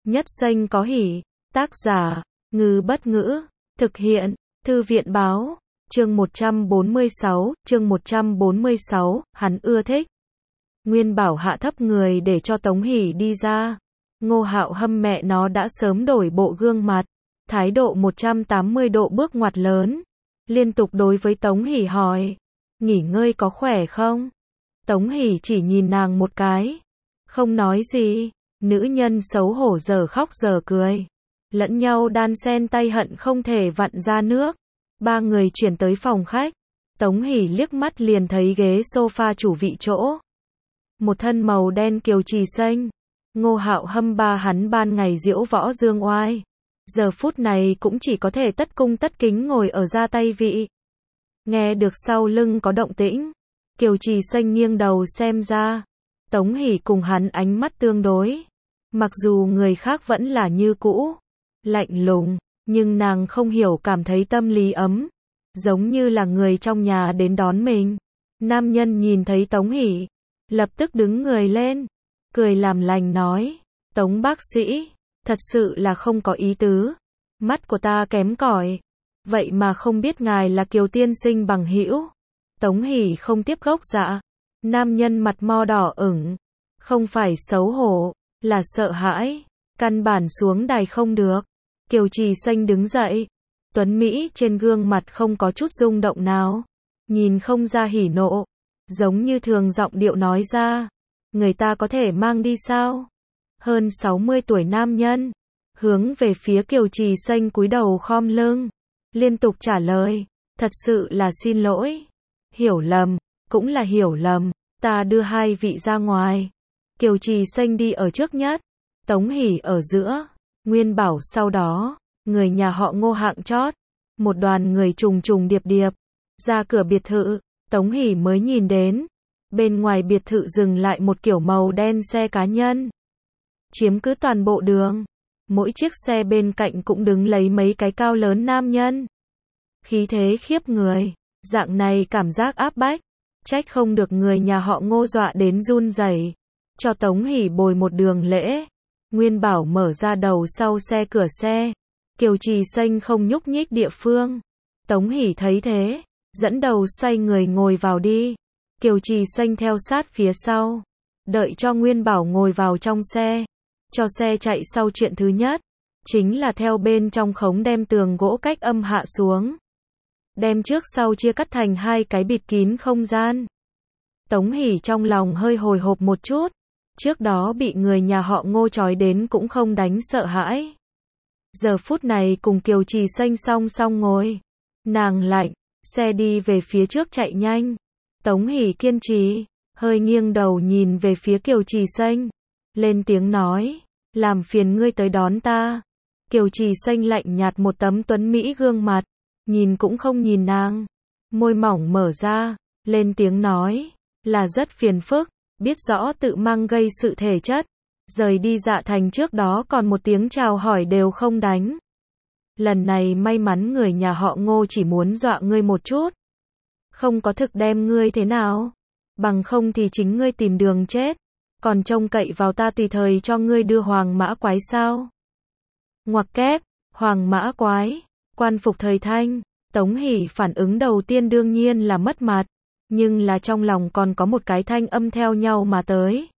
Nhất Xanh có hỉ. Tác giả, Ngư Bất Ngữ. Thực hiện, Thư viện Báo. Chương 146, hắn ưa thích. Nguyên Bảo hạ thấp người để cho Tống Hỷ đi ra. Ngô Hạo Hâm mẹ nó đã sớm đổi bộ gương mặt, thái độ 180 độ bước ngoặt lớn, liên tục đối với Tống Hỷ hỏi, nghỉ ngơi có khỏe không? Tống Hỷ chỉ nhìn nàng một cái, không nói gì. Nữ nhân xấu hổ giờ khóc giờ cười, lẫn nhau đan xen tay hận không thể vặn ra nước. Ba người chuyển tới phòng khách. Tống Hỷ liếc mắt liền thấy ghế sofa chủ vị chỗ. Một thân màu đen kiều trì xanh. Ngô Hạo Hâm ba hắn ban ngày diễu võ dương oai, giờ phút này cũng chỉ có thể tất cung tất kính ngồi ở ra tay vị. Nghe được sau lưng có động tĩnh, kiều trì xanh nghiêng đầu xem ra. Tống Hỷ cùng hắn ánh mắt tương đối. Mặc dù người khác vẫn là như cũ, lạnh lùng, nhưng nàng không hiểu cảm thấy tâm lý ấm, giống như là người trong nhà đến đón mình. Nam nhân nhìn thấy Tống Hỷ, lập tức đứng người lên, cười làm lành nói, Tống bác sĩ, thật sự là không có ý tứ, mắt của ta kém cỏi, vậy mà không biết ngài là Kiều tiên sinh bằng hữu. Tống Hỷ không tiếp gốc dạ. Nam nhân mặt mo đỏ ửng, không phải xấu hổ, là sợ hãi, căn bản xuống đài không được. Kiều trì xanh đứng dậy, tuấn Mỹ trên gương mặt không có chút rung động nào, nhìn không ra hỉ nộ, giống như thường giọng điệu nói ra, người ta có thể mang đi sao? Hơn 60 tuổi nam nhân, hướng về phía Kiều trì xanh cúi đầu khom lưng, liên tục trả lời, thật sự là xin lỗi, hiểu lầm, cũng là hiểu lầm, ta đưa hai vị ra ngoài. Kiều trì xanh đi ở trước nhất, Tống Hỷ ở giữa, Nguyên Bảo sau đó, người nhà họ Ngô hạng chót, một đoàn người trùng trùng điệp điệp, ra cửa biệt thự. Tống Hỷ mới nhìn đến, bên ngoài biệt thự dừng lại một kiểu màu đen xe cá nhân, chiếm cứ toàn bộ đường, mỗi chiếc xe bên cạnh cũng đứng lấy mấy cái cao lớn nam nhân, khí thế khiếp người, dạng này cảm giác áp bách, trách không được người nhà họ Ngô dọa đến run rẩy, cho Tống Hỷ bồi một đường lễ. Nguyên Bảo mở ra đầu sau xe cửa xe, Kiều trì xanh không nhúc nhích địa phương. Tống Hỷ thấy thế, dẫn đầu xoay người ngồi vào đi. Kiều trì xanh theo sát phía sau, đợi cho Nguyên Bảo ngồi vào trong xe. Cho xe chạy sau chuyện thứ nhất, chính là theo bên trong khống đem tường gỗ cách âm hạ xuống. Đem trước sau chia cắt thành hai cái bịt kín không gian. Tống Hỷ trong lòng hơi hồi hộp một chút. Trước đó bị người nhà họ Ngô trói đến cũng không đánh sợ hãi. Giờ phút này cùng Kiều trì xanh song song ngồi. Nàng lạnh, xe đi về phía trước chạy nhanh. Tống Hỷ kiên trì, hơi nghiêng đầu nhìn về phía Kiều trì xanh. Lên tiếng nói, làm phiền ngươi tới đón ta. Kiều trì xanh lạnh nhạt một tấm tuấn Mỹ gương mặt, nhìn cũng không nhìn nàng. Môi mỏng mở ra, lên tiếng nói, là rất phiền phức. Biết rõ tự mang gây sự thể chất, rời đi Dạ Thành trước đó còn một tiếng chào hỏi đều không đánh. Lần này may mắn người nhà họ Ngô chỉ muốn dọa ngươi một chút, không có thực đem ngươi thế nào, bằng không thì chính ngươi tìm đường chết, còn trông cậy vào ta tùy thời cho ngươi đưa hoàng mã quái sao? Ngoặc kép, hoàng mã quái, quan phục thời Thanh. Tống Hỷ phản ứng đầu tiên đương nhiên là mất mặt. Nhưng là trong lòng còn có một cái thanh âm theo nhau mà tới.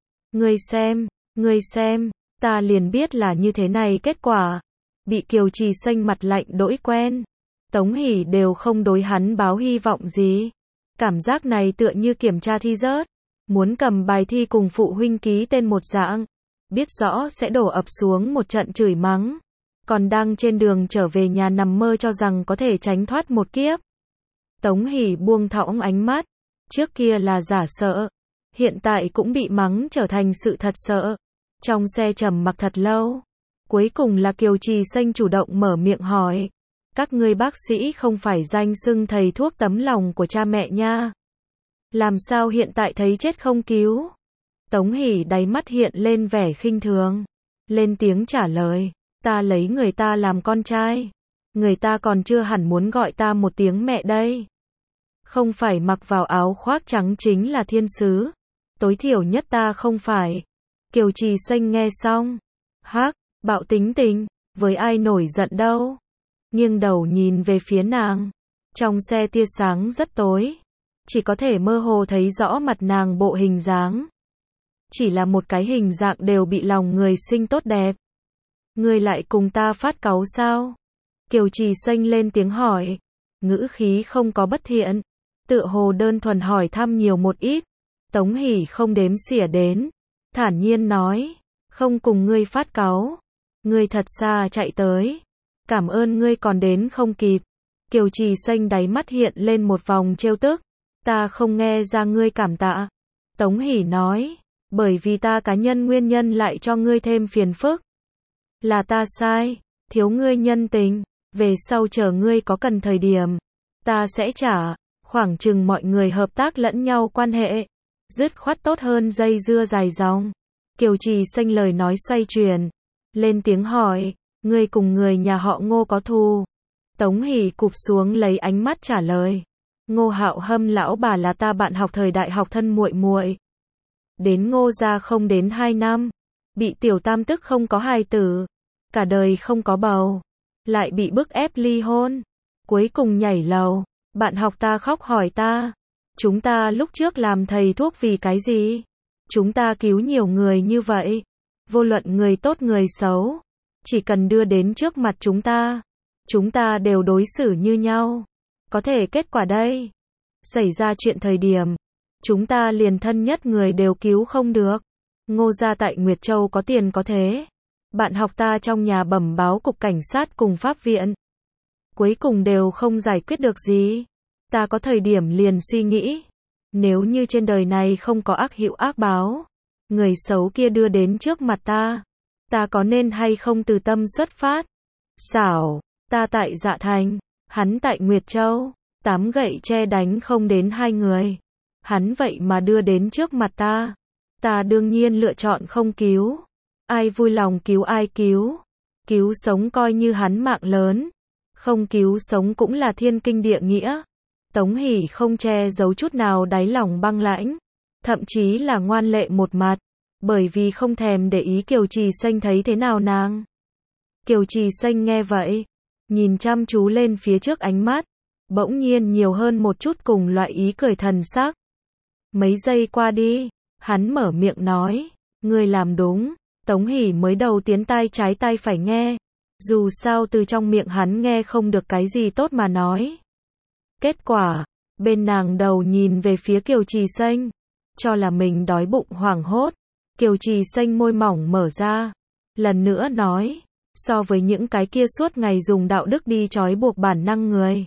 Ngươi xem, ta liền biết là như thế này kết quả. Bị Kiều trì xanh mặt lạnh đỗi quen. Tống Hỷ đều không đối hắn báo hy vọng gì. Cảm giác này tựa như kiểm tra thi rớt. Muốn cầm bài thi cùng phụ huynh ký tên một dạng. Biết rõ sẽ đổ ập xuống một trận chửi mắng. Còn đang trên đường trở về nhà nằm mơ cho rằng có thể tránh thoát một kiếp. Tống Hỷ buông thõng ánh mắt, trước kia là giả sợ, hiện tại cũng bị mắng trở thành sự thật sợ. Trong xe trầm mặc thật lâu, cuối cùng là Kiều trì xanh chủ động mở miệng hỏi, các ngươi bác sĩ không phải danh xưng thầy thuốc tấm lòng của cha mẹ nha. Làm sao hiện tại thấy chết không cứu? Tống Hỷ đáy mắt hiện lên vẻ khinh thường, lên tiếng trả lời, ta lấy người ta làm con trai, người ta còn chưa hẳn muốn gọi ta một tiếng mẹ đây. Không phải mặc vào áo khoác trắng chính là thiên sứ. Tối thiểu nhất ta không phải. Kiều trì xanh nghe xong, hắc, bạo tính tình, với ai nổi giận đâu. Nghiêng đầu nhìn về phía nàng. Trong xe tia sáng rất tối, chỉ có thể mơ hồ thấy rõ mặt nàng bộ hình dáng. Chỉ là một cái hình dạng đều bị lòng người sinh tốt đẹp. Ngươi lại cùng ta phát cáu sao? Kiều Trì Xanh lên tiếng hỏi, ngữ khí không có bất thiện, tựa hồ đơn thuần hỏi thăm nhiều một ít. Tống Hỷ không đếm xỉa đến, thản nhiên nói, không cùng ngươi phát cáu, ngươi thật xa chạy tới, cảm ơn ngươi còn đến không kịp. Kiều Trì Xanh đáy mắt hiện lên một vòng trêu tức, ta không nghe ra ngươi cảm tạ. Tống Hỷ nói, bởi vì ta cá nhân nguyên nhân lại cho ngươi thêm phiền phức. Là ta sai, thiếu ngươi nhân tình, về sau chờ ngươi có cần thời điểm, ta sẽ trả, khoảng chừng mọi người hợp tác lẫn nhau quan hệ, dứt khoát tốt hơn dây dưa dài dòng. Kiều Trì Xanh lời nói xoay chuyển, lên tiếng hỏi, ngươi cùng người nhà họ Ngô có thù? Tống Hỷ cụp xuống lấy ánh mắt trả lời, Ngô Hạo Hâm lão bà là ta bạn học thời đại học thân muội muội. Đến Ngô gia không đến 2 năm, bị tiểu tam tức không có hài tử, cả đời không có bầu, lại bị bức ép ly hôn, cuối cùng nhảy lầu. Bạn học ta khóc hỏi ta, chúng ta lúc trước làm thầy thuốc vì cái gì? Chúng ta cứu nhiều người như vậy, vô luận người tốt người xấu, chỉ cần đưa đến trước mặt chúng ta đều đối xử như nhau. Có thể kết quả đây, xảy ra chuyện thời điểm, chúng ta liền thân nhất người đều cứu không được. Ngô gia tại Nguyệt Châu có tiền có thế. Bạn học ta trong nhà bẩm báo cục cảnh sát cùng pháp viện, cuối cùng đều không giải quyết được gì. Ta có thời điểm liền suy nghĩ, nếu như trên đời này không có ác hữu ác báo, người xấu kia đưa đến trước mặt ta có nên hay không từ tâm xuất phát? Xảo, ta tại Dạ Thành, hắn tại Nguyệt Châu, 8 gậy tre đánh không đến 2 người. Hắn vậy mà đưa đến trước mặt ta đương nhiên lựa chọn không cứu. Ai vui lòng cứu ai cứu sống coi như hắn mạng lớn, không cứu sống cũng là thiên kinh địa nghĩa. Tống Hỷ không che giấu chút nào đáy lòng băng lãnh, thậm chí là ngoan lệ một mặt, bởi vì không thèm để ý Kiều Trì Xanh thấy thế nào nàng. Kiều Trì Xanh nghe vậy, nhìn chăm chú lên phía trước, ánh mắt bỗng nhiên nhiều hơn một chút cùng loại ý cười thần sắc. Mấy giây qua đi, hắn mở miệng nói, ngươi làm đúng. Tống Hỷ mới đầu tiến tai trái tai phải nghe, dù sao từ trong miệng hắn nghe không được cái gì tốt mà nói. Kết quả, bên nàng đầu nhìn về phía Kiều Trì Xanh, cho là mình đói bụng hoảng hốt. Kiều Trì Xanh môi mỏng mở ra, lần nữa nói, so với những cái kia suốt ngày dùng đạo đức đi trói buộc bản năng người,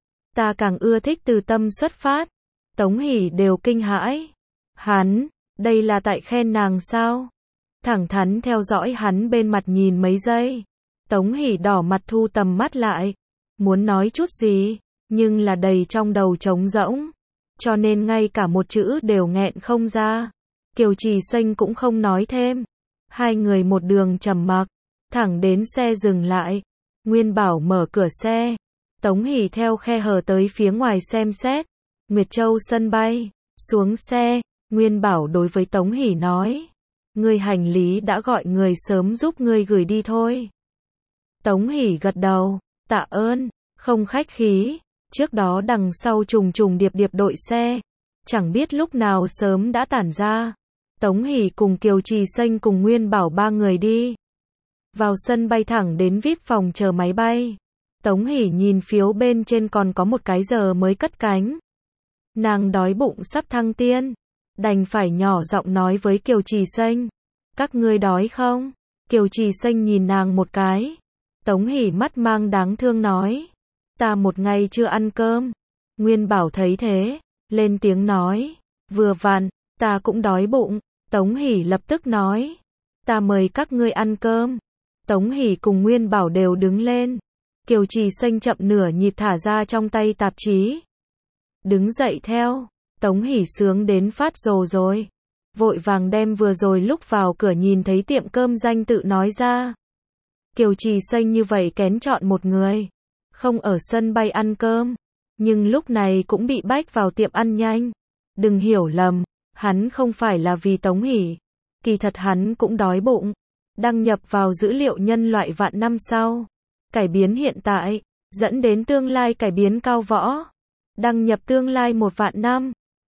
ta càng ưa thích từ tâm xuất phát. Tống Hỷ đều kinh hãi, hắn, đây là tại khen nàng sao? Thẳng thắn theo dõi hắn bên mặt nhìn mấy giây. Tống Hỷ đỏ mặt thu tầm mắt lại, muốn nói chút gì, nhưng là đầy trong đầu trống rỗng, cho nên ngay cả một chữ đều nghẹn không ra. Kiều Trì Xanh cũng không nói thêm, hai người một đường trầm mặc, thẳng đến xe dừng lại. Nguyên Bảo mở cửa xe, Tống Hỷ theo khe hở tới phía ngoài xem xét. Nguyệt Châu sân bay, xuống xe, Nguyên Bảo đối với Tống Hỷ nói, ngươi hành lý đã gọi người sớm giúp ngươi gửi đi thôi. Tống Hỷ gật đầu, tạ ơn, không khách khí. Trước đó đằng sau trùng trùng điệp điệp đội xe, chẳng biết lúc nào sớm đã tản ra. Tống Hỷ cùng Kiều Trì Xanh cùng Nguyên Bảo 3 người đi vào sân bay thẳng đến VIP phòng chờ máy bay. Tống Hỷ nhìn phiếu bên trên còn có một cái giờ mới cất cánh. Nàng đói bụng sắp thăng tiên, đành phải nhỏ giọng nói với Kiều Trì Xanh, các ngươi đói không? Kiều Trì Xanh nhìn nàng một cái. Tống Hỷ mắt mang đáng thương nói, ta một ngày chưa ăn cơm. Nguyên Bảo thấy thế, lên tiếng nói, vừa vặn, ta cũng đói bụng. Tống Hỷ lập tức nói, ta mời các ngươi ăn cơm. Tống Hỷ cùng Nguyên Bảo đều đứng lên. Kiều Trì Xanh chậm nửa nhịp thả ra trong tay tạp chí, đứng dậy theo. Tống Hỷ sướng đến phát rồ rồi, vội vàng đem vừa rồi lúc vào cửa nhìn thấy tiệm cơm danh tự nói ra. Kiều Trì Xanh như vậy kén chọn một người, không ở sân bay ăn cơm, nhưng lúc này cũng bị bách vào tiệm ăn nhanh. Đừng hiểu lầm, hắn không phải là vì Tống Hỷ, kỳ thật hắn cũng đói bụng. Đăng nhập vào dữ liệu nhân loại vạn năm sau. Cải biến hiện tại, dẫn đến tương lai cải biến cao võ. Đăng nhập tương lai 1 vạn năm.